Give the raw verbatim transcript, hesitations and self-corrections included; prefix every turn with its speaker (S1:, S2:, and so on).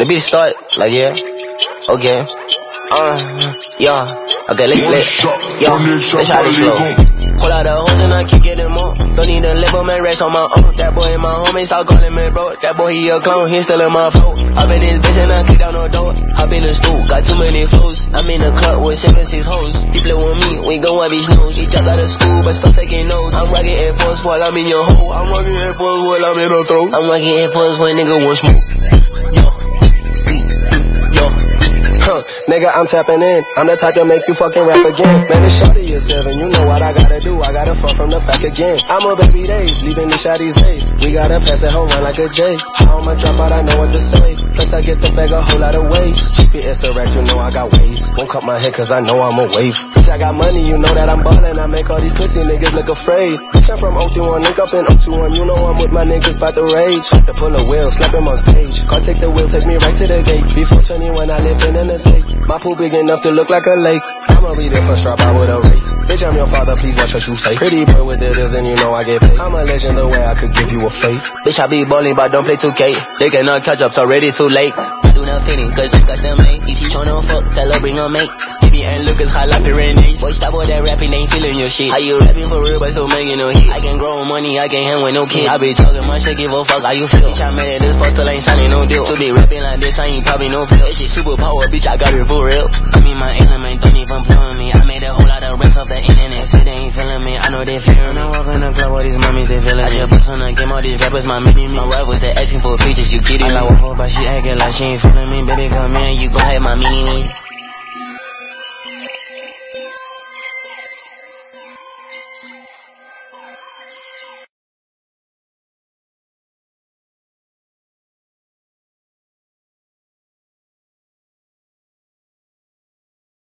S1: The beat start, like yeah, okay, uh, yeah, okay, let's let, yeah, let's try this slow. Pull out the hose and I keep getting more. Don't need a label, man, rest on my own. That boy in my homie, start calling me bro. That boy, he a clone, he still in my flow. Hop in this bitch and I kick down no door. Hop in the stool, got too many flows. I'm in the club with seven, six hoes. He play with me, we go wipe his nose. He dropped out of school, but start taking notes. I'm rocking Air Force while I'm in your hole. I'm rocking Air Force while I'm in the throat. I'm rocking Air Force when nigga want smoke. Yo, yo,
S2: huh, nigga, I'm tapping in. I'm the type to make you fucking rap again. Man, it's shorty at seven, you know what I gotta do. I gotta front from the back again. I'm a baby days, leaving the shotty's days. We gotta pass it home run like a J. How I'ma drop out, I know what to say. Plus I get the bag a whole lot of waves. G P S the racks, you know I got waves. Won't cut my head cause I know I'm a wave. Bitch, I got money, you know that I'm ballin'. I make all these pussy niggas look afraid. Bitch, I'm from oh three one, link up in oh two one. You know I'm with my niggas bout to rage. To pull a wheel, slap him on stage. Can't take the wheel, take me right to the gates. Before twenty-one, I lived in an estate. My pool big enough to look like a lake. I'ma be there for strap out with a wraith. Bitch, I'm your father, please watch what you say. Pretty boy with the deals and you know I get paid. I'm a legend the way I could give you a fate.
S1: Bitch, I be ballin' but don't play two K. They cannot catch up, it's already too late. I do not fit in, cause I got them mate. If she tryna fuck, tell her bring her mate. Baby and Lucas hot like Pyrenees. Boy, stop all that rapping, ain't feeling your shit. How you rapping for real but still making no hit? I can grow money, I can hang with no kid. I be talking my shit, give a fuck how you feel. Bitch, I made it this far, still ain't signing no deal. To be rapping like this, I ain't popping no pill. This shit super power, bitch, I got it for real. I mean my element, don't even play with me. I made a whole lot of rest off the internet. Say they ain't feeling me, I know they fearing me. I walk in the club, all these mummies, they feeling me. I just bust on the game, all these rappers, my mini-me. My rivals, they asking for pictures, you kidding me? I like waffle, but she acting like she ain't feeling me. Baby, come in, you gon' have my mini-me.